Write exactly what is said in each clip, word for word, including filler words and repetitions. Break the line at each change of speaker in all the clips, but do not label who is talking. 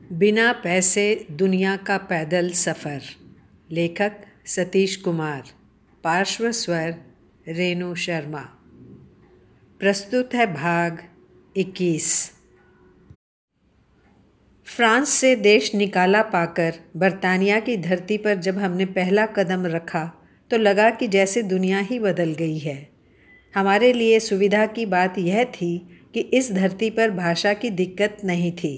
बिना पैसे दुनिया का पैदल सफ़र। लेखक सतीश कुमार। पार्श्व स्वर रेणु शर्मा। प्रस्तुत है भाग इक्कीस। फ्रांस से देश निकाला पाकर बरतानिया की धरती पर जब हमने पहला कदम रखा तो लगा कि जैसे दुनिया ही बदल गई है। हमारे लिए सुविधा की बात यह थी कि इस धरती पर भाषा की दिक्कत नहीं थी।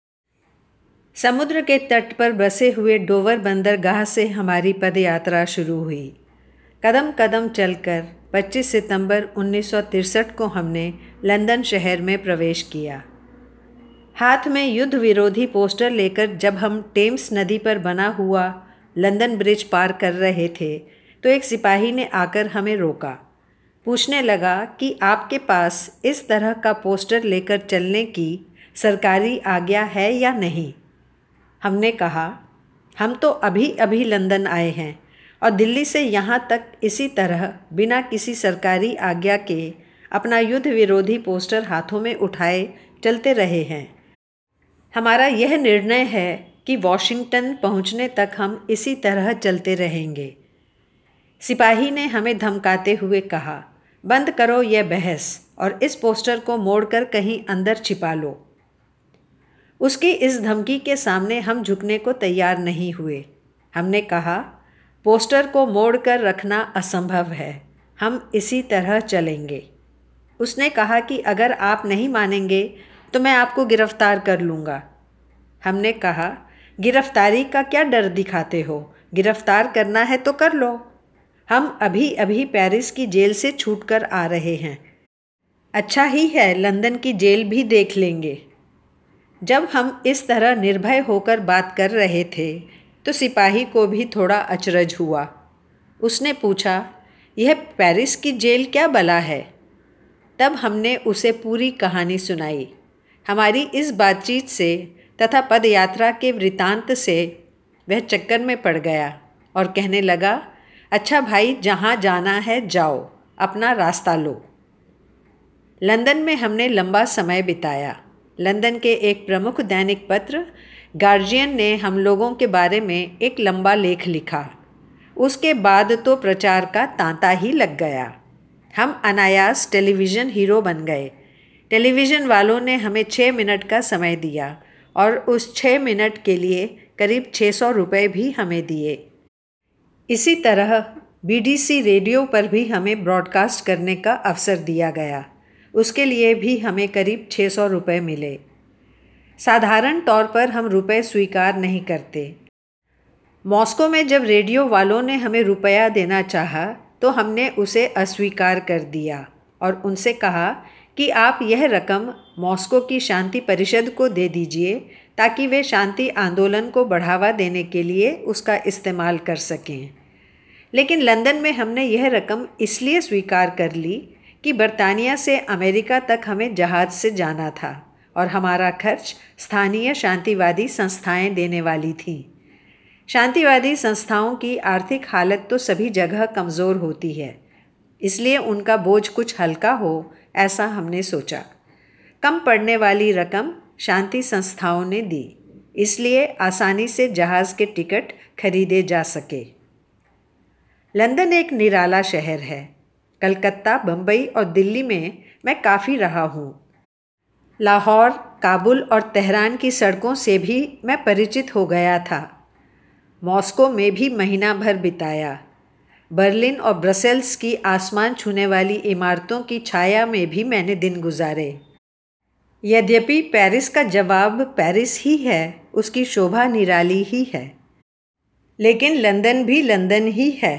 समुद्र के तट पर बसे हुए डोवर बंदरगाह से हमारी पदयात्रा शुरू हुई। कदम कदम चलकर पच्चीस सितंबर उन्नीस सौ तिरसठ को हमने लंदन शहर में प्रवेश किया। हाथ में युद्ध विरोधी पोस्टर लेकर जब हम टेम्स नदी पर बना हुआ लंदन ब्रिज पार कर रहे थे तो एक सिपाही ने आकर हमें रोका। पूछने लगा कि आपके पास इस तरह का पोस्टर लेकर चलने की सरकारी आज्ञा है या नहीं। हमने कहा, हम तो अभी अभी लंदन आए हैं और दिल्ली से यहाँ तक इसी तरह बिना किसी सरकारी आज्ञा के अपना युद्ध विरोधी पोस्टर हाथों में उठाए चलते रहे हैं। हमारा यह निर्णय है कि वॉशिंगटन पहुँचने तक हम इसी तरह चलते रहेंगे। सिपाही ने हमें धमकाते हुए कहा, बंद करो यह बहस और इस पोस्टर को मोड़कर कहीं अंदर छिपा लो। उसकी इस धमकी के सामने हम झुकने को तैयार नहीं हुए। हमने कहा, पोस्टर को मोड़कर रखना असंभव है, हम इसी तरह चलेंगे। उसने कहा कि अगर आप नहीं मानेंगे तो मैं आपको गिरफ्तार कर लूँगा। हमने कहा, गिरफ्तारी का क्या डर दिखाते हो? गिरफ्तार करना है तो कर लो। हम अभी अभी पेरिस की जेल से छूटकर आ रहे हैं। अच्छा ही है, लंदन की जेल भी देख लेंगे। जब हम इस तरह निर्भय होकर बात कर रहे थे तो सिपाही को भी थोड़ा अचरज हुआ। उसने पूछा, यह पेरिस की जेल क्या बला है? तब हमने उसे पूरी कहानी सुनाई। हमारी इस बातचीत से तथा पदयात्रा के वृतांत से वह चक्कर में पड़ गया और कहने लगा, अच्छा भाई, जहाँ जाना है जाओ, अपना रास्ता लो। लंदन में हमने लंबा समय बिताया। लंदन के एक प्रमुख दैनिक पत्र गार्जियन ने हम लोगों के बारे में एक लंबा लेख लिखा। उसके बाद तो प्रचार का तांता ही लग गया। हम अनायास टेलीविज़न हीरो बन गए। टेलीविज़न वालों ने हमें छः मिनट का समय दिया और उस छः मिनट के लिए करीब छः सौ रुपये भी हमें दिए। इसी तरह बीडीसी रेडियो पर भी हमें ब्रॉडकास्ट करने का अवसर दिया गया। उसके लिए भी हमें करीब छः सौ रुपये मिले। साधारण तौर पर हम रुपए स्वीकार नहीं करते। मॉस्को में जब रेडियो वालों ने हमें रुपया देना चाहा तो हमने उसे अस्वीकार कर दिया और उनसे कहा कि आप यह रकम मॉस्को की शांति परिषद को दे दीजिए ताकि वे शांति आंदोलन को बढ़ावा देने के लिए उसका इस्तेमाल कर सकें। लेकिन लंदन में हमने यह रकम इसलिए स्वीकार कर ली कि बरतानिया से अमेरिका तक हमें जहाज़ से जाना था और हमारा खर्च स्थानीय शांतिवादी संस्थाएं देने वाली थीं। शांतिवादी संस्थाओं की आर्थिक हालत तो सभी जगह कमज़ोर होती है, इसलिए उनका बोझ कुछ हल्का हो, ऐसा हमने सोचा। कम पड़ने वाली रकम शांति संस्थाओं ने दी, इसलिए आसानी से जहाज़ के टिकट खरीदे जा सके। लंदन एक निराला शहर है। कलकत्ता, बम्बई और दिल्ली में मैं काफ़ी रहा हूँ। लाहौर, काबुल और तेहरान की सड़कों से भी मैं परिचित हो गया था। मॉस्को में भी महीना भर बिताया। बर्लिन और ब्रसेल्स की आसमान छूने वाली इमारतों की छाया में भी मैंने दिन गुजारे। यद्यपि पेरिस का जवाब पेरिस ही है, उसकी शोभा निराली ही है, लेकिन लंदन भी लंदन ही है।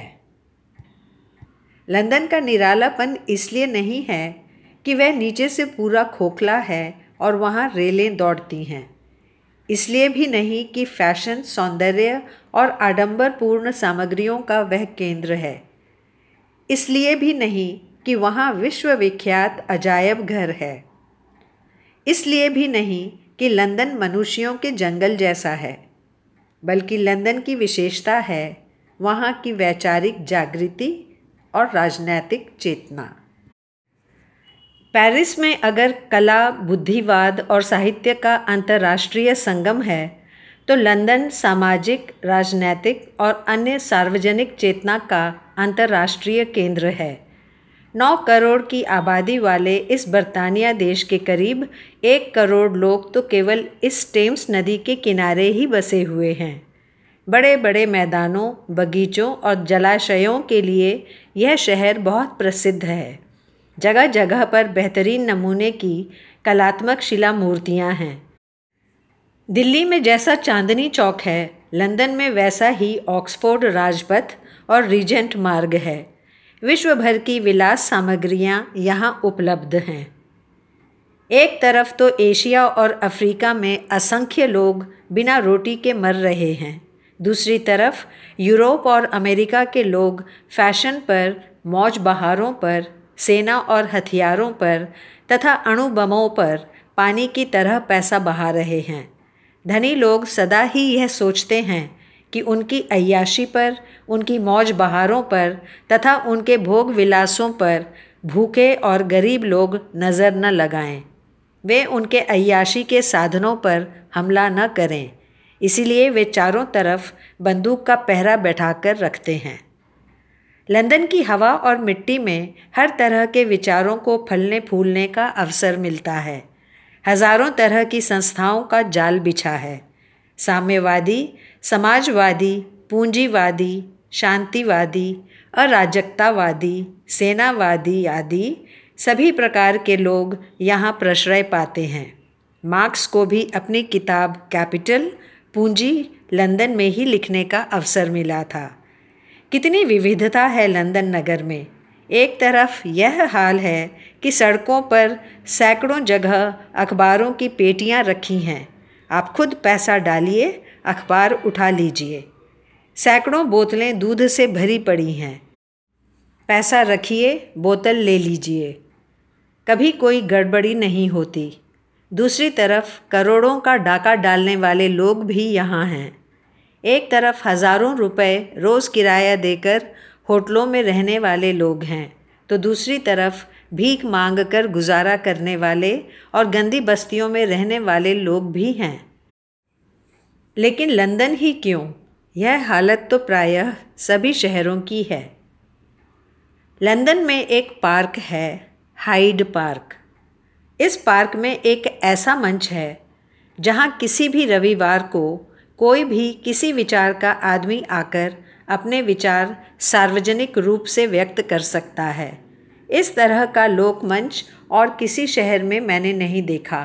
लंदन का निरालापन इसलिए नहीं है कि वह नीचे से पूरा खोखला है और वहाँ रेलें दौड़ती हैं। इसलिए भी नहीं कि फैशन, सौंदर्य और आडंबरपूर्ण सामग्रियों का वह केंद्र है। इसलिए भी नहीं कि वहाँ विश्वविख्यात अजायब घर है। इसलिए भी नहीं कि लंदन मनुष्यों के जंगल जैसा है, बल्कि लंदन की विशेषता है वहाँ की वैचारिक जागृति और राजनैतिक चेतना। पेरिस में अगर कला, बुद्धिवाद और साहित्य का अंतर्राष्ट्रीय संगम है, तो लंदन सामाजिक, राजनैतिक और अन्य सार्वजनिक चेतना का अंतर्राष्ट्रीय केंद्र है। नौ करोड़ की आबादी वाले इस बर्तानिया देश के करीब एक करोड़ लोग तो केवल इस टेम्स नदी के किनारे ही बसे हुए हैं। बड़े बड़े मैदानों, बगीचों और जलाशयों के लिए यह शहर बहुत प्रसिद्ध है। जगह जगह पर बेहतरीन नमूने की कलात्मक शिला मूर्तियाँ हैं। दिल्ली में जैसा चांदनी चौक है, लंदन में वैसा ही ऑक्सफोर्ड राजपथ और रीजेंट मार्ग है। विश्व भर की विलास सामग्रियाँ यहाँ उपलब्ध हैं। एक तरफ तो एशिया और अफ्रीका में असंख्य लोग बिना रोटी के मर रहे हैं, दूसरी तरफ यूरोप और अमेरिका के लोग फैशन पर, मौज बहारों पर, सेना और हथियारों पर तथा अणु बमों पर पानी की तरह पैसा बहा रहे हैं। धनी लोग सदा ही यह सोचते हैं कि उनकी अय्याशी पर, उनकी मौज बहारों पर तथा उनके भोग विलासों पर भूखे और गरीब लोग नज़र न लगाएं। वे उनके अय्याशी के साधनों पर हमला न करें, इसीलिए वे चारों तरफ बंदूक का पहरा बैठाकर रखते हैं। लंदन की हवा और मिट्टी में हर तरह के विचारों को फलने फूलने का अवसर मिलता है। हजारों तरह की संस्थाओं का जाल बिछा है। साम्यवादी, समाजवादी, पूंजीवादी, शांतिवादी, अराजकतावादी, सेनावादी आदि सभी प्रकार के लोग यहाँ प्रश्रय पाते हैं। मार्क्स को भी अपनी किताब कैपिटल, पूंजी लंदन में ही लिखने का अवसर मिला था। कितनी विविधता है लंदन नगर में। एक तरफ यह हाल है कि सड़कों पर सैकड़ों जगह अखबारों की पेटियाँ रखी हैं। आप खुद पैसा डालिए, अखबार उठा लीजिए। सैकड़ों बोतलें दूध से भरी पड़ी हैं। पैसा रखिए, बोतल ले लीजिए। कभी कोई गड़बड़ी नहीं होती। दूसरी तरफ करोड़ों का डाका डालने वाले लोग भी यहाँ हैं। एक तरफ हज़ारों रुपए रोज़ किराया देकर होटलों में रहने वाले लोग हैं, तो दूसरी तरफ भीख मांग कर गुजारा करने वाले और गंदी बस्तियों में रहने वाले लोग भी हैं। लेकिन लंदन ही क्यों, यह हालत तो प्रायः सभी शहरों की है। लंदन में एक पार्क है, हाइड पार्क। इस पार्क में एक ऐसा मंच है जहाँ किसी भी रविवार को कोई भी किसी विचार का आदमी आकर अपने विचार सार्वजनिक रूप से व्यक्त कर सकता है। इस तरह का लोकमंच और किसी शहर में मैंने नहीं देखा।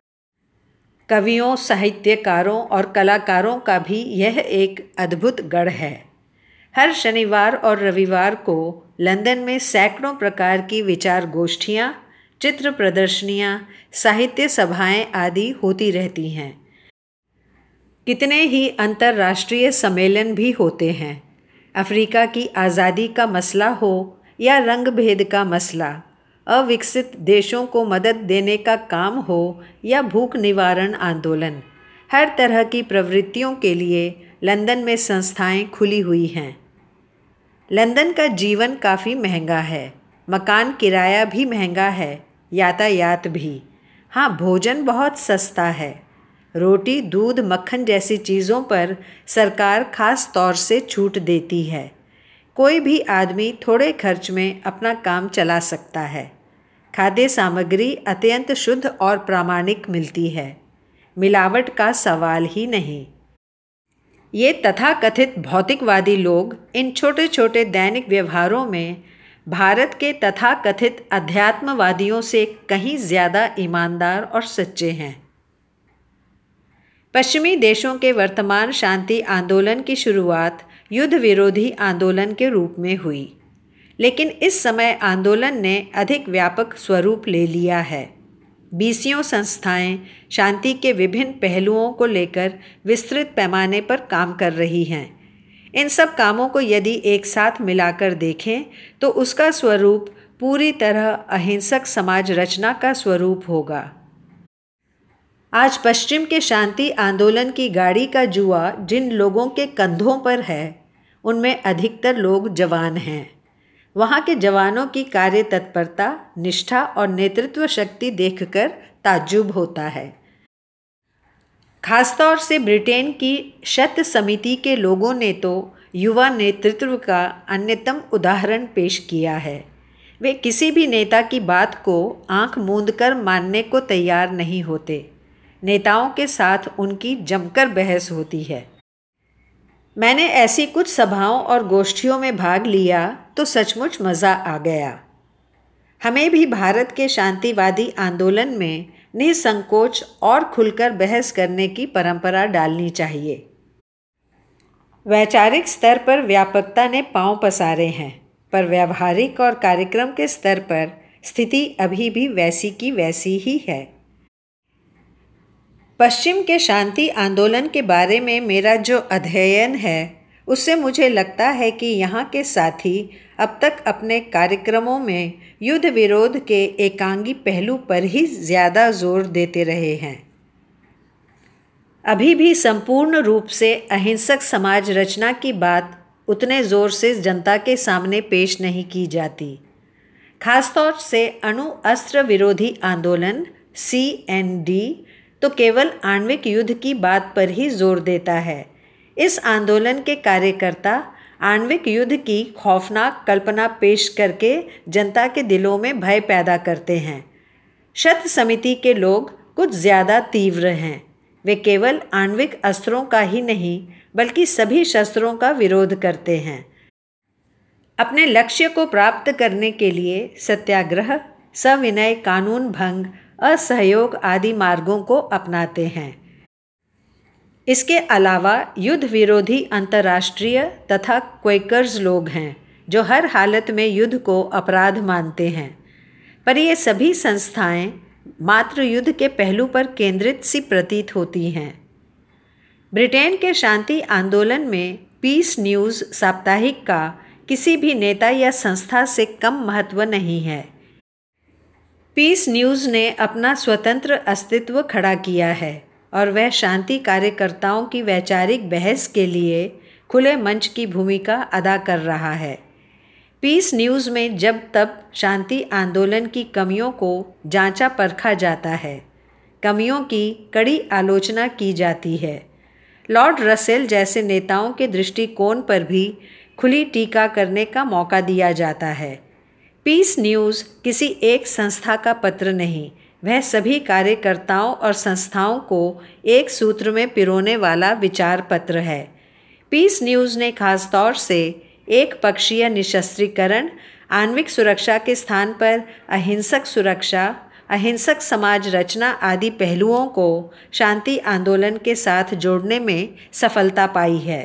कवियों, साहित्यकारों और कलाकारों का भी यह एक अद्भुत गढ़ है। हर शनिवार और रविवार को लंदन में सैकड़ों प्रकार की विचार गोष्ठियाँ, चित्र प्रदर्शनियाँ, साहित्य सभाएँ आदि होती रहती हैं। कितने ही अंतर्राष्ट्रीय सम्मेलन भी होते हैं। अफ्रीका की आज़ादी का मसला हो या रंग भेद का मसला, अविकसित देशों को मदद देने का काम हो या भूख निवारण आंदोलन, हर तरह की प्रवृत्तियों के लिए लंदन में संस्थाएं खुली हुई हैं। लंदन का जीवन काफ़ी महंगा है। मकान किराया भी महंगा है, यातायात भी। हाँ, भोजन बहुत सस्ता है। रोटी, दूध, मक्खन जैसी चीज़ों पर सरकार खास तौर से छूट देती है। कोई भी आदमी थोड़े खर्च में अपना काम चला सकता है। खाद्य सामग्री अत्यंत शुद्ध और प्रामाणिक मिलती है। मिलावट का सवाल ही नहीं। ये तथाकथित भौतिकवादी लोग इन छोटे छोटे दैनिक व्यवहारों में भारत के तथाकथित अध्यात्मवादियों से कहीं ज़्यादा ईमानदार और सच्चे हैं। पश्चिमी देशों के वर्तमान शांति आंदोलन की शुरुआत युद्ध विरोधी आंदोलन के रूप में हुई, लेकिन इस समय आंदोलन ने अधिक व्यापक स्वरूप ले लिया है। बीसियों संस्थाएं शांति के विभिन्न पहलुओं को लेकर विस्तृत पैमाने पर काम कर रही हैं। इन सब कामों को यदि एक साथ मिलाकर देखें तो उसका स्वरूप पूरी तरह अहिंसक समाज रचना का स्वरूप होगा। आज पश्चिम के शांति आंदोलन की गाड़ी का जुआ जिन लोगों के कंधों पर है, उनमें अधिकतर लोग जवान हैं। वहाँ के जवानों की कार्य तत्परता, निष्ठा और नेतृत्व शक्ति देखकर ताज्जुब होता है। खासतौर से ब्रिटेन की शत समिति के लोगों ने तो युवा नेतृत्व का अन्यतम उदाहरण पेश किया है। वे किसी भी नेता की बात को आंख मूंदकर मानने को तैयार नहीं होते। नेताओं के साथ उनकी जमकर बहस होती है। मैंने ऐसी कुछ सभाओं और गोष्ठियों में भाग लिया तो सचमुच मज़ा आ गया। हमें भी भारत के शांतिवादी आंदोलन में निसंकोच और खुलकर बहस करने की परंपरा डालनी चाहिए। वैचारिक स्तर पर व्यापकता ने पांव पसारे हैं, पर व्यावहारिक और कार्यक्रम के स्तर पर स्थिति अभी भी वैसी की वैसी ही है। पश्चिम के शांति आंदोलन के बारे में मेरा जो अध्ययन है, उससे मुझे लगता है कि यहाँ के साथी अब तक अपने कार्यक्रमों में युद्ध विरोध के एकांगी पहलू पर ही ज़्यादा जोर देते रहे हैं। अभी भी संपूर्ण रूप से अहिंसक समाज रचना की बात उतने ज़ोर से जनता के सामने पेश नहीं की जाती। खासतौर से अणु अस्त्र विरोधी आंदोलन सी एन डी तो केवल आणविक युद्ध की बात पर ही जोर देता है। इस आंदोलन के कार्यकर्ता आणविक युद्ध की खौफनाक कल्पना पेश करके जनता के दिलों में भय पैदा करते हैं। शत समिति के लोग कुछ ज़्यादा तीव्र हैं। वे केवल आणविक अस्त्रों का ही नहीं बल्कि सभी शस्त्रों का विरोध करते हैं। अपने लक्ष्य को प्राप्त करने के लिए सत्याग्रह, सविनय, कानून भंग, असहयोग आदि मार्गों को अपनाते हैं। इसके अलावा युद्ध विरोधी अंतर्राष्ट्रीय तथा क्वेकर्स लोग हैं जो हर हालत में युद्ध को अपराध मानते हैं, पर ये सभी संस्थाएं मात्र युद्ध के पहलू पर केंद्रित सी प्रतीत होती हैं। ब्रिटेन के शांति आंदोलन में पीस न्यूज़ साप्ताहिक का किसी भी नेता या संस्था से कम महत्व नहीं है। पीस न्यूज़ ने अपना स्वतंत्र अस्तित्व खड़ा किया है और वह शांति कार्यकर्ताओं की वैचारिक बहस के लिए खुले मंच की भूमिका अदा कर रहा है। पीस न्यूज़ में जब तब शांति आंदोलन की कमियों को जांचा परखा जाता है, कमियों की कड़ी आलोचना की जाती है। लॉर्ड रसेल जैसे नेताओं के दृष्टिकोण पर भी खुली टीका करने का मौका दिया जाता है। पीस न्यूज़ किसी एक संस्था का पत्र नहीं, वह सभी कार्यकर्ताओं और संस्थाओं को एक सूत्र में पिरोने वाला विचार पत्र है। पीस न्यूज़ ने खास तौर से एक पक्षीय निशस्त्रीकरण, आणविक सुरक्षा के स्थान पर अहिंसक सुरक्षा, अहिंसक समाज रचना आदि पहलुओं को शांति आंदोलन के साथ जोड़ने में सफलता पाई है।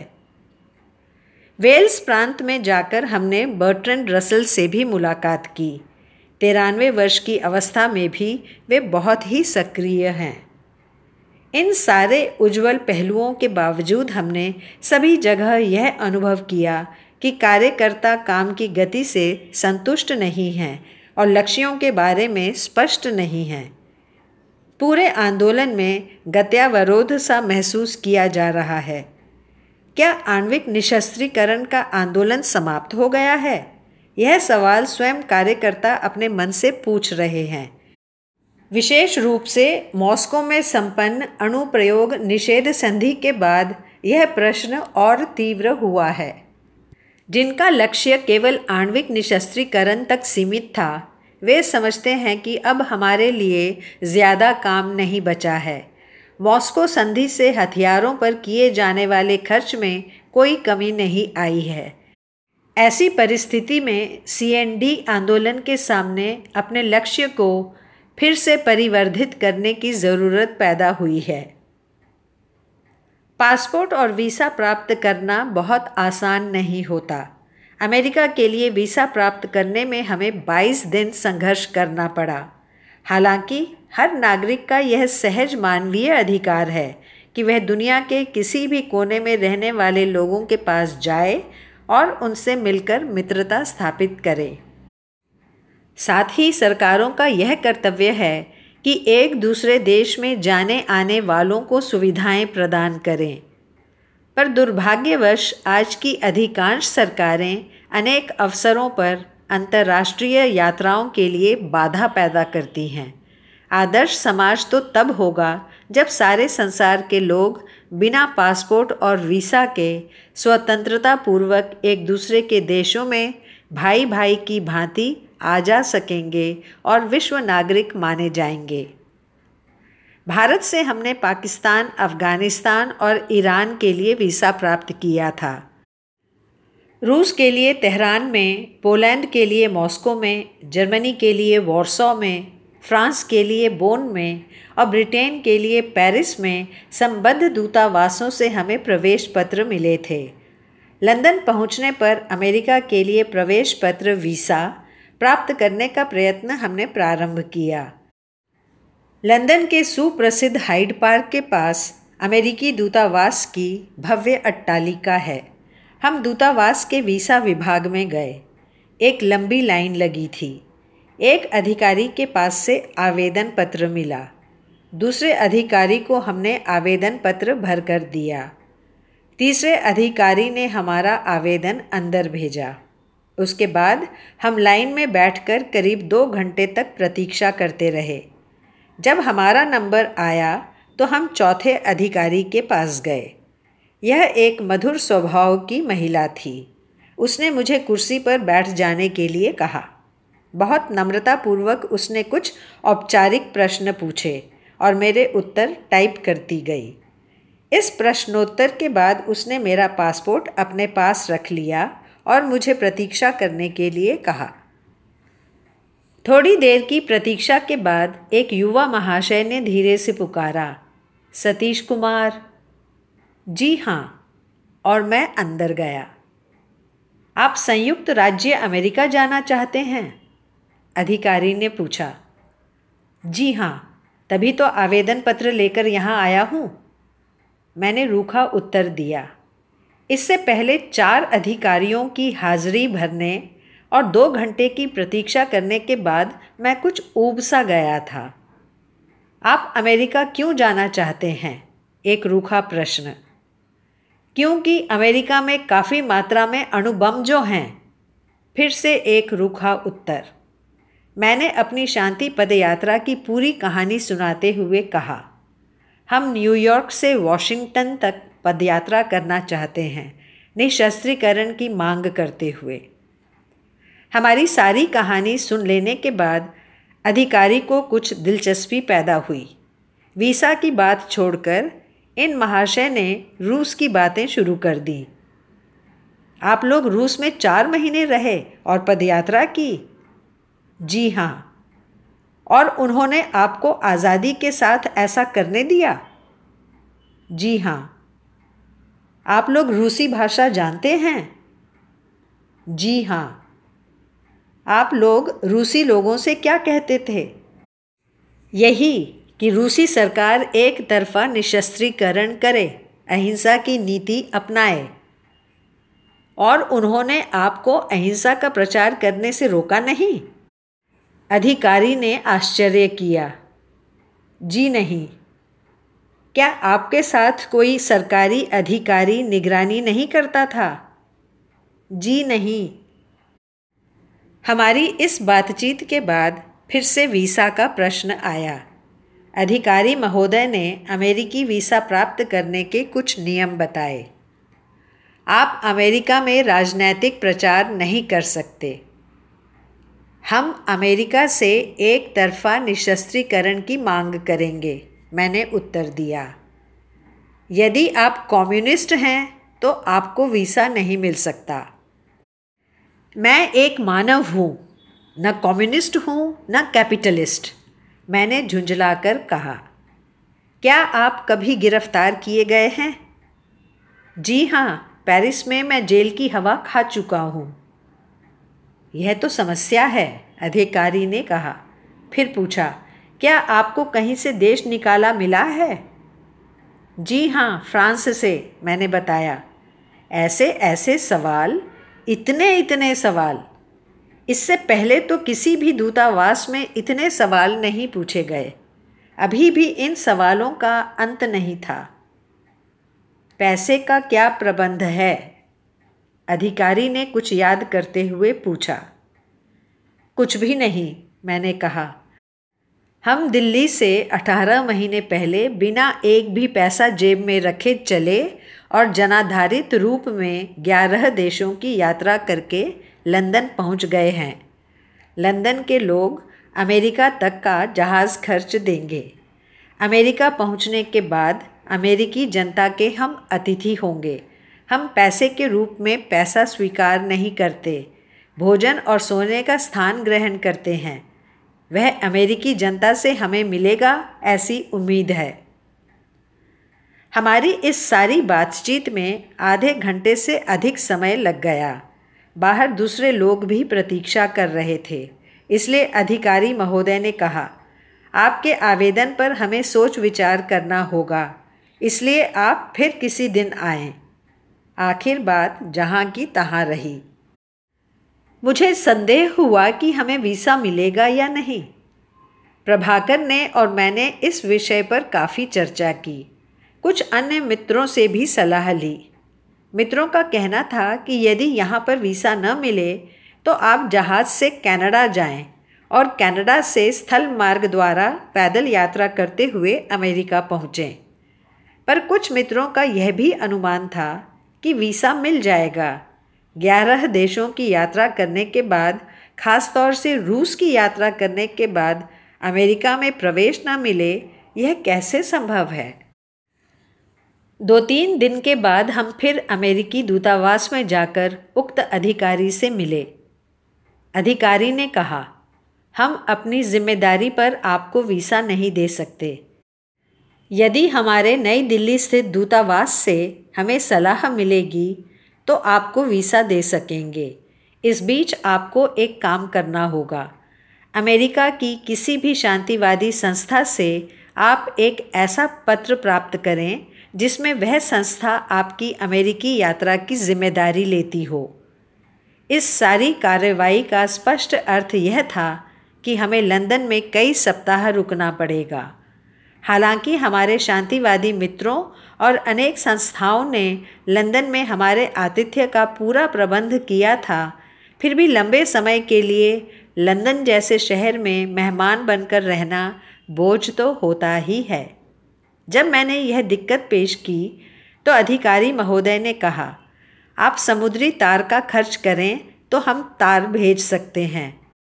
वेल्स प्रांत में जाकर हमने बर्ट्रैंड रसेल से भी मुलाकात की। तिरानवे वर्ष की अवस्था में भी वे बहुत ही सक्रिय हैं। इन सारे उज्ज्वल पहलुओं के बावजूद हमने सभी जगह यह अनुभव किया कि कार्यकर्ता काम की गति से संतुष्ट नहीं हैं और लक्ष्यों के बारे में स्पष्ट नहीं हैं। पूरे आंदोलन में गत्यावरोध सा महसूस किया जा रहा है। क्या आणविक निशस्त्रीकरण का आंदोलन समाप्त हो गया है? यह सवाल स्वयं कार्यकर्ता अपने मन से पूछ रहे हैं। विशेष रूप से मॉस्को में संपन्न अणु प्रयोग निषेध संधि के बाद यह प्रश्न और तीव्र हुआ है। जिनका लक्ष्य केवल आणविक निशस्त्रीकरण तक सीमित था, वे समझते हैं कि अब हमारे लिए ज़्यादा काम नहीं बचा है। मॉस्को संधि से हथियारों पर किए जाने वाले खर्च में कोई कमी नहीं आई है। ऐसी परिस्थिति में सी एन डी आंदोलन के सामने अपने लक्ष्य को फिर से परिवर्धित करने की ज़रूरत पैदा हुई है। पासपोर्ट और वीज़ा प्राप्त करना बहुत आसान नहीं होता। अमेरिका के लिए वीज़ा प्राप्त करने में हमें बाईस दिन संघर्ष करना पड़ा। हालांकि हर नागरिक का यह सहज मानवीय अधिकार है कि वह दुनिया के किसी भी कोने में रहने वाले लोगों के पास जाए और उनसे मिलकर मित्रता स्थापित करे। साथ ही सरकारों का यह कर्तव्य है कि एक दूसरे देश में जाने आने वालों को सुविधाएं प्रदान करें। पर दुर्भाग्यवश आज की अधिकांश सरकारें अनेक अवसरों पर अंतर्राष्ट्रीय यात्राओं के लिए बाधा पैदा करती हैं। आदर्श समाज तो तब होगा जब सारे संसार के लोग बिना पासपोर्ट और वीज़ा के स्वतंत्रता पूर्वक एक दूसरे के देशों में भाई भाई की भांति आ जा सकेंगे और विश्व नागरिक माने जाएंगे। भारत से हमने पाकिस्तान, अफ़गानिस्तान और ईरान के लिए वीज़ा प्राप्त किया था। रूस के लिए तेहरान में, पोलैंड के लिए मॉस्को में, जर्मनी के लिए वॉर्सो में, फ्रांस के लिए बोन में और ब्रिटेन के लिए पेरिस में संबद्ध दूतावासों से हमें प्रवेश पत्र मिले थे। लंदन पहुंचने पर अमेरिका के लिए प्रवेश पत्र वीज़ा प्राप्त करने का प्रयत्न हमने प्रारंभ किया। लंदन के सुप्रसिद्ध हाइड पार्क के पास अमेरिकी दूतावास की भव्य अट्टालिका है। हम दूतावास के वीज़ा विभाग में गए। एक लंबी लाइन लगी थी। एक अधिकारी के पास से आवेदन पत्र मिला। दूसरे अधिकारी को हमने आवेदन पत्र भर कर दिया। तीसरे अधिकारी ने हमारा आवेदन अंदर भेजा। उसके बाद हम लाइन में बैठकर करीब दो घंटे तक प्रतीक्षा करते रहे। जब हमारा नंबर आया तो हम चौथे अधिकारी के पास गए। यह एक मधुर स्वभाव की महिला थी। उसने मुझे कुर्सी पर बैठ जाने के लिए कहा। बहुत नम्रतापूर्वक उसने कुछ औपचारिक प्रश्न पूछे और मेरे उत्तर टाइप करती गई। इस प्रश्नोत्तर के बाद उसने मेरा पासपोर्ट अपने पास रख लिया और मुझे प्रतीक्षा करने के लिए कहा। थोड़ी देर की प्रतीक्षा के बाद एक युवा महाशय ने धीरे से पुकारा, सतीश कुमार। जी हाँ, और मैं अंदर गया। आप संयुक्त राज्य अमेरिका जाना चाहते हैं? अधिकारी ने पूछा। जी हाँ, तभी तो आवेदन पत्र लेकर यहाँ आया हूँ, मैंने रूखा उत्तर दिया। इससे पहले चार अधिकारियों की हाजिरी भरने और दो घंटे की प्रतीक्षा करने के बाद मैं कुछ ऊब सा गया था। आप अमेरिका क्यों जाना चाहते हैं? एक रूखा प्रश्न। क्योंकि अमेरिका में काफ़ी मात्रा में अणुबम जो हैं। फिर से एक रूखा उत्तर। मैंने अपनी शांति पदयात्रा की पूरी कहानी सुनाते हुए कहा, हम न्यूयॉर्क से वॉशिंगटन तक पदयात्रा करना चाहते हैं, निशस्त्रीकरण की मांग करते हुए। हमारी सारी कहानी सुन लेने के बाद अधिकारी को कुछ दिलचस्पी पैदा हुई। वीज़ा की बात छोड़कर इन महाशय ने रूस की बातें शुरू कर दी। आप लोग रूस में चार महीने रहे और पदयात्रा की? जी हाँ। और उन्होंने आपको आज़ादी के साथ ऐसा करने दिया? जी हाँ। आप लोग रूसी भाषा जानते हैं? जी हाँ। आप लोग रूसी लोगों से क्या कहते थे? यही कि रूसी सरकार एक तरफा निशस्त्रीकरण करे, अहिंसा की नीति अपनाए। और उन्होंने आपको अहिंसा का प्रचार करने से रोका नहीं? अधिकारी ने आश्चर्य किया। जी नहीं। क्या आपके साथ कोई सरकारी अधिकारी निगरानी नहीं करता था? जी नहीं। हमारी इस बातचीत के बाद फिर से वीज़ा का प्रश्न आया। अधिकारी महोदय ने अमेरिकी वीज़ा प्राप्त करने के कुछ नियम बताए। आप अमेरिका में राजनैतिक प्रचार नहीं कर सकते। हम अमेरिका से एक तरफा निशस्त्रीकरण की मांग करेंगे, मैंने उत्तर दिया। यदि आप कम्युनिस्ट हैं तो आपको वीज़ा नहीं मिल सकता। मैं एक मानव हूँ, न कम्युनिस्ट हूँ न कैपिटलिस्ट, मैंने झुंझलाकर कहा। क्या आप कभी गिरफ्तार किए गए हैं? जी हाँ, पेरिस में मैं जेल की हवा खा चुका हूँ। यह तो समस्या है, अधिकारी ने कहा। फिर पूछा, क्या आपको कहीं से देश निकाला मिला है? जी हाँ, फ्रांस से, मैंने बताया। ऐसे ऐसे सवाल, इतने इतने सवाल। इससे पहले तो किसी भी दूतावास में इतने सवाल नहीं पूछे गए। अभी भी इन सवालों का अंत नहीं था। पैसे का क्या प्रबंध है? अधिकारी ने कुछ याद करते हुए पूछा। कुछ भी नहीं, मैंने कहा। हम दिल्ली से अठारह महीने पहले बिना एक भी पैसा जेब में रखे चले और जनाधारित रूप में ग्यारह देशों की यात्रा करके लंदन पहुंच गए हैं। लंदन के लोग अमेरिका तक का जहाज़ खर्च देंगे। अमेरिका पहुंचने के बाद अमेरिकी जनता के हम अतिथि होंगे। हम पैसे के रूप में पैसा स्वीकार नहीं करते, भोजन और सोने का स्थान ग्रहण करते हैं। वह अमेरिकी जनता से हमें मिलेगा, ऐसी उम्मीद है। हमारी इस सारी बातचीत में आधे घंटे से अधिक समय लग गया। बाहर दूसरे लोग भी प्रतीक्षा कर रहे थे, इसलिए अधिकारी महोदय ने कहा, आपके आवेदन पर हमें सोच विचार करना होगा, इसलिए आप फिर किसी दिन आएं। आखिर बात जहाँ की तहाँ रही। मुझे संदेह हुआ कि हमें वीसा मिलेगा या नहीं। प्रभाकर ने और मैंने इस विषय पर काफ़ी चर्चा की। कुछ अन्य मित्रों से भी सलाह ली। मित्रों का कहना था कि यदि यहाँ पर वीसा न मिले तो आप जहाज़ से कनाडा जाएं और कनाडा से स्थल मार्ग द्वारा पैदल यात्रा करते हुए अमेरिका पहुँचें। पर कुछ मित्रों का यह भी अनुमान था कि वीसा मिल जाएगा। ग्यारह देशों की यात्रा करने के बाद, खास तौर से रूस की यात्रा करने के बाद अमेरिका में प्रवेश न मिले, यह कैसे संभव है। दो तीन दिन के बाद हम फिर अमेरिकी दूतावास में जाकर उक्त अधिकारी से मिले। अधिकारी ने कहा, हम अपनी जिम्मेदारी पर आपको वीसा नहीं दे सकते। यदि हमारे नई दिल्ली स्थित दूतावास से हमें सलाह मिलेगी तो आपको वीसा दे सकेंगे। इस बीच आपको एक काम करना होगा। अमेरिका की किसी भी शांतिवादी संस्था से आप एक ऐसा पत्र प्राप्त करें जिसमें वह संस्था आपकी अमेरिकी यात्रा की जिम्मेदारी लेती हो। इस सारी कार्रवाई का स्पष्ट अर्थ यह था कि हमें लंदन में कई सप्ताह रुकना पड़ेगा। हालांकि हमारे शांतिवादी मित्रों और अनेक संस्थाओं ने लंदन में हमारे आतिथ्य का पूरा प्रबंध किया था, फिर भी लंबे समय के लिए लंदन जैसे शहर में मेहमान बनकर रहना बोझ तो होता ही है। जब मैंने यह दिक्कत पेश की तो अधिकारी महोदय ने कहा, आप समुद्री तार का खर्च करें तो हम तार भेज सकते हैं।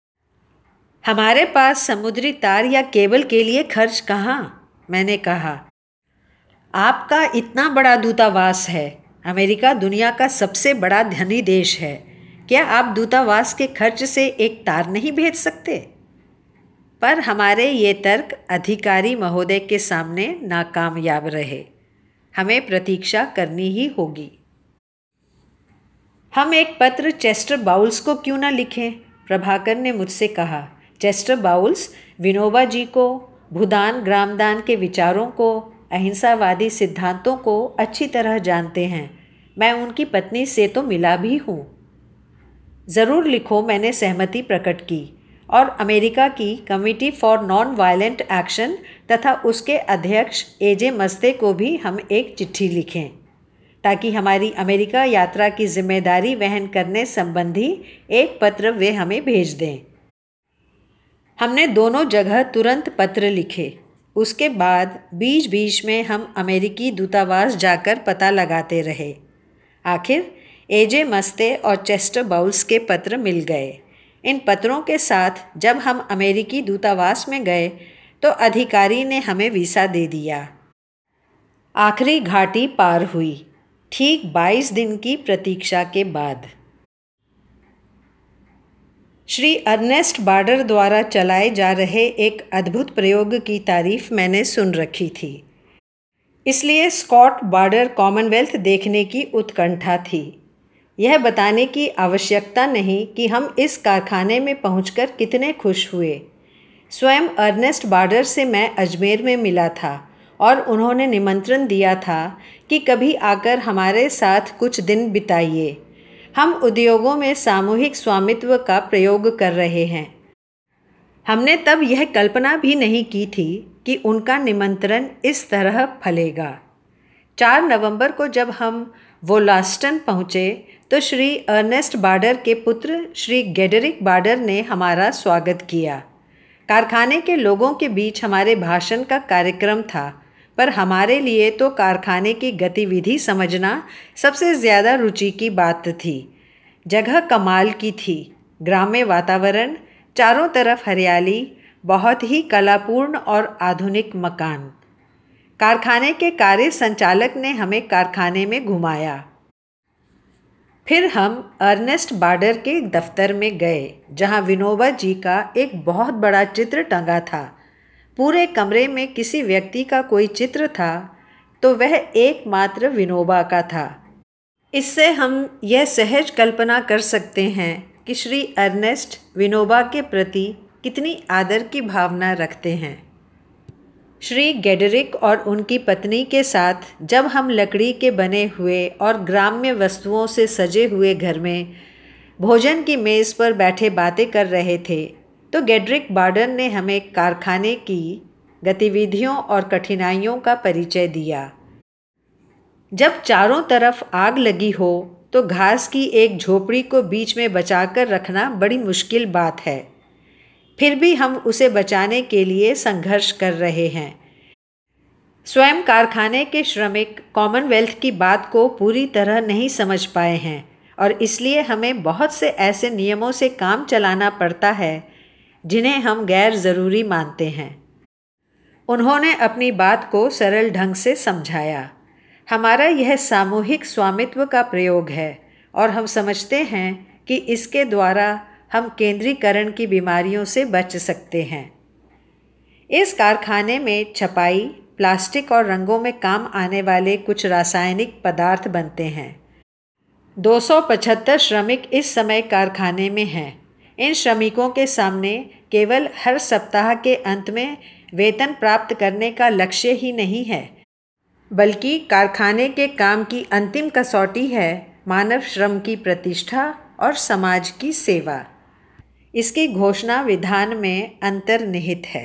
हमारे पास समुद्री तार या केबल के लिए खर्च कहाँ, मैंने कहा। आपका इतना बड़ा दूतावास है, अमेरिका दुनिया का सबसे बड़ा धनी देश है, क्या आप दूतावास के खर्च से एक तार नहीं भेज सकते? पर हमारे ये तर्क अधिकारी महोदय के सामने नाकामयाब रहे। हमें प्रतीक्षा करनी ही होगी। हम एक पत्र चेस्टर बाउल्स को क्यों न लिखें, प्रभाकर ने मुझसे कहा। चेस्टर बाउल्स विनोबा जी को, भूदान ग्रामदान के विचारों को, अहिंसावादी सिद्धांतों को अच्छी तरह जानते हैं। मैं उनकी पत्नी से तो मिला भी हूँ। ज़रूर लिखो, मैंने सहमति प्रकट की। और अमेरिका की committee for non violent action तथा उसके अध्यक्ष एजे मस्ते को भी हम एक चिट्ठी लिखें, ताकि हमारी अमेरिका यात्रा की जिम्मेदारी वहन करने संबंधी एक पत्र वे हमें भेज दें। हमने दोनों जगह तुरंत पत्र लिखे। उसके बाद बीच बीच में हम अमेरिकी दूतावास जाकर पता लगाते रहे। आखिर एजे मस्ते और चेस्टर बाउल्स के पत्र मिल गए। इन पत्रों के साथ जब हम अमेरिकी दूतावास में गए तो अधिकारी ने हमें वीसा दे दिया। आखिरी घाटी पार हुई, ठीक बाईस दिन की प्रतीक्षा के बाद। श्री अर्नेस्ट बार्डर द्वारा चलाए जा रहे एक अद्भुत प्रयोग की तारीफ मैंने सुन रखी थी, इसलिए स्कॉट बार्डर कॉमनवेल्थ देखने की उत्कंठा थी। यह बताने की आवश्यकता नहीं कि हम इस कारखाने में पहुंचकर कितने खुश हुए। स्वयं अर्नेस्ट बार्डर से मैं अजमेर में मिला था और उन्होंने निमंत्रण दिया था कि कभी आकर हमारे साथ कुछ दिन बिताइए। हम उद्योगों में सामूहिक स्वामित्व का प्रयोग कर रहे हैं। हमने तब यह कल्पना भी नहीं की थी कि उनका निमंत्रण इस तरह फलेगा। चार नवंबर को जब हम वोलास्टन पहुँचे तो श्री अर्नेस्ट बार्डर के पुत्र श्री गेडरिक बार्डर ने हमारा स्वागत किया। कारखाने के लोगों के बीच हमारे भाषण का कार्यक्रम था, पर हमारे लिए तो कारखाने की गतिविधि समझना सबसे ज़्यादा रुचि की बात थी। जगह कमाल की थी, ग्राम्य वातावरण, चारों तरफ हरियाली, बहुत ही कलापूर्ण और आधुनिक मकान। कारखाने के कार्य संचालक ने हमें कारखाने में घुमाया। फिर हम अर्नेस्ट बार्डर के दफ्तर में गए, जहां विनोबा जी का एक बहुत बड़ा चित्र टंगा था। पूरे कमरे में किसी व्यक्ति का कोई चित्र था तो वह एकमात्र विनोबा का था। इससे हम यह सहज कल्पना कर सकते हैं कि श्री अर्नेस्ट विनोबा के प्रति कितनी आदर की भावना रखते हैं। श्री गेडरिक और उनकी पत्नी के साथ जब हम लकड़ी के बने हुए और ग्राम्य वस्तुओं से सजे हुए घर में भोजन की मेज़ पर बैठे बातें कर रहे थे तो गेडरिक बार्डर ने हमें कारखाने की गतिविधियों और कठिनाइयों का परिचय दिया। जब चारों तरफ आग लगी हो तो घास की एक झोपड़ी को बीच में बचाकर रखना बड़ी मुश्किल बात है। फिर भी हम उसे बचाने के लिए संघर्ष कर रहे हैं। स्वयं कारखाने के श्रमिक कॉमनवेल्थ की बात को पूरी तरह नहीं समझ पाए हैं और इसलिए हमें बहुत से ऐसे नियमों से काम चलाना पड़ता है जिन्हें हम गैर ज़रूरी मानते हैं। उन्होंने अपनी बात को सरल ढंग से समझाया। हमारा यह सामूहिक स्वामित्व का प्रयोग है और हम समझते हैं कि इसके द्वारा हम केंद्रीकरण की बीमारियों से बच सकते हैं। इस कारखाने में छपाई, प्लास्टिक और रंगों में काम आने वाले कुछ रासायनिक पदार्थ बनते हैं। दो सौ पचहत्तर श्रमिक इस समय कारखाने में हैं। इन श्रमिकों के सामने केवल हर सप्ताह के अंत में वेतन प्राप्त करने का लक्ष्य ही नहीं है, बल्कि कारखाने के काम की अंतिम कसौटी है मानव श्रम की प्रतिष्ठा और समाज की सेवा। इसकी घोषणा विधान में अंतर्निहित है।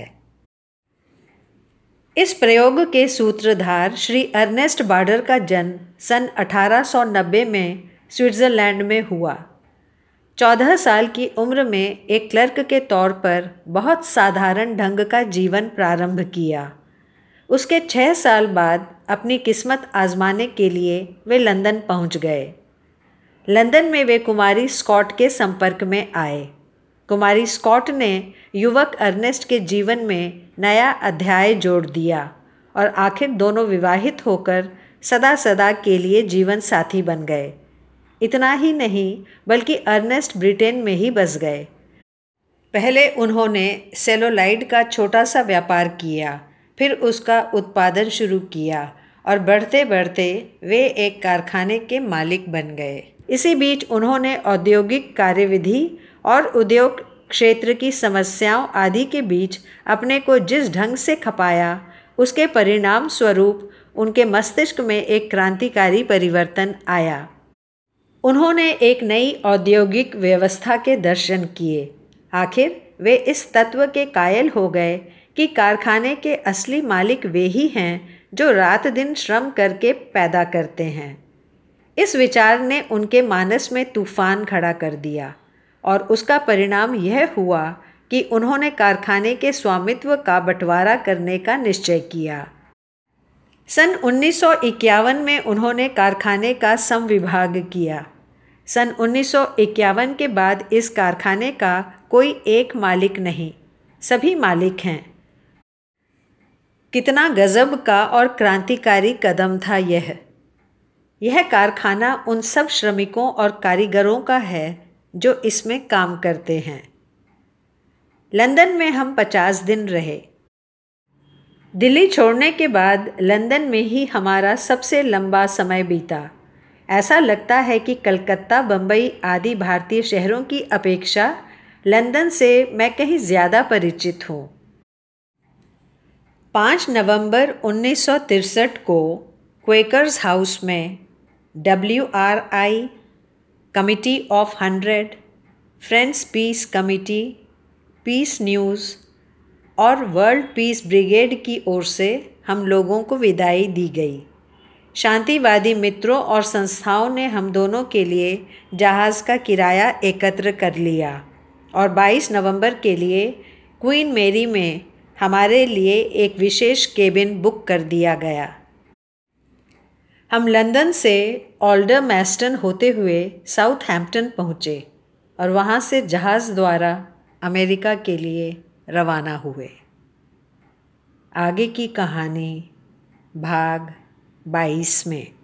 इस प्रयोग के सूत्रधार श्री अर्नेस्ट बार्डर का जन्म सन अठारह सौ नब्बे में स्विट्ज़रलैंड में हुआ। चौदह साल की उम्र में एक क्लर्क के तौर पर बहुत साधारण ढंग का जीवन प्रारंभ किया। उसके छः साल बाद अपनी किस्मत आजमाने के लिए वे लंदन पहुंच गए। लंदन में वे कुमारी स्कॉट के संपर्क में आए। कुमारी स्कॉट ने युवक अर्नेस्ट के जीवन में नया अध्याय जोड़ दिया और आखिर दोनों विवाहित होकर सदा सदा के लिए जीवन साथी बन गए। इतना ही नहीं बल्कि अर्नेस्ट ब्रिटेन में ही बस गए। पहले उन्होंने सेलुलाइड का छोटा सा व्यापार किया, फिर उसका उत्पादन शुरू किया और बढ़ते बढ़ते वे एक कारखाने के मालिक बन गए। इसी बीच उन्होंने औद्योगिक कार्यविधि और उद्योग क्षेत्र की समस्याओं आदि के बीच अपने को जिस ढंग से खपाया, उसके परिणाम स्वरूप उनके मस्तिष्क में एक क्रांतिकारी परिवर्तन आया। उन्होंने एक नई औद्योगिक व्यवस्था के दर्शन किए। आखिर वे इस तत्व के कायल हो गए कि कारखाने के असली मालिक वे ही हैं जो रात दिन श्रम करके पैदा करते हैं। इस विचार ने उनके मानस में तूफान खड़ा कर दिया और उसका परिणाम यह हुआ कि उन्होंने कारखाने के स्वामित्व का बंटवारा करने का निश्चय किया। सन उन्नीस सौ इक्यावन में उन्होंने कारखाने का समविभाग किया। सन उन्नीस सौ इक्यावन के बाद इस कारखाने का कोई एक मालिक नहीं, सभी मालिक हैं। कितना गजब का और क्रांतिकारी कदम था यह। यह कारखाना उन सब श्रमिकों और कारीगरों का है जो इसमें काम करते हैं। लंदन में हम पचास दिन रहे। दिल्ली छोड़ने के बाद लंदन में ही हमारा सबसे लंबा समय बीता। ऐसा लगता है कि कलकत्ता, बम्बई आदि भारतीय शहरों की अपेक्षा लंदन से मैं कहीं ज़्यादा परिचित हूँ। पाँच नवंबर उन्नीस सौ तिरसठ को क्वेकर्स हाउस में W R I, committee of hundred, friends peace committee, peace news और वर्ल्ड पीस ब्रिगेड की ओर से हम लोगों को विदाई दी गई। शांतिवादी मित्रों और संस्थाओं ने हम दोनों के लिए जहाज़ का किराया एकत्र कर लिया और बाईस नवंबर के लिए क्वीन मेरी में हमारे लिए एक विशेष केबिन बुक कर दिया गया। हम लंदन से ऑल्डरमैस्टन होते हुए साउथहैम्पटन पहुँचे और वहाँ से जहाज़ द्वारा अमेरिका के लिए रवाना हुए। आगे की कहानी भाग बाईस में।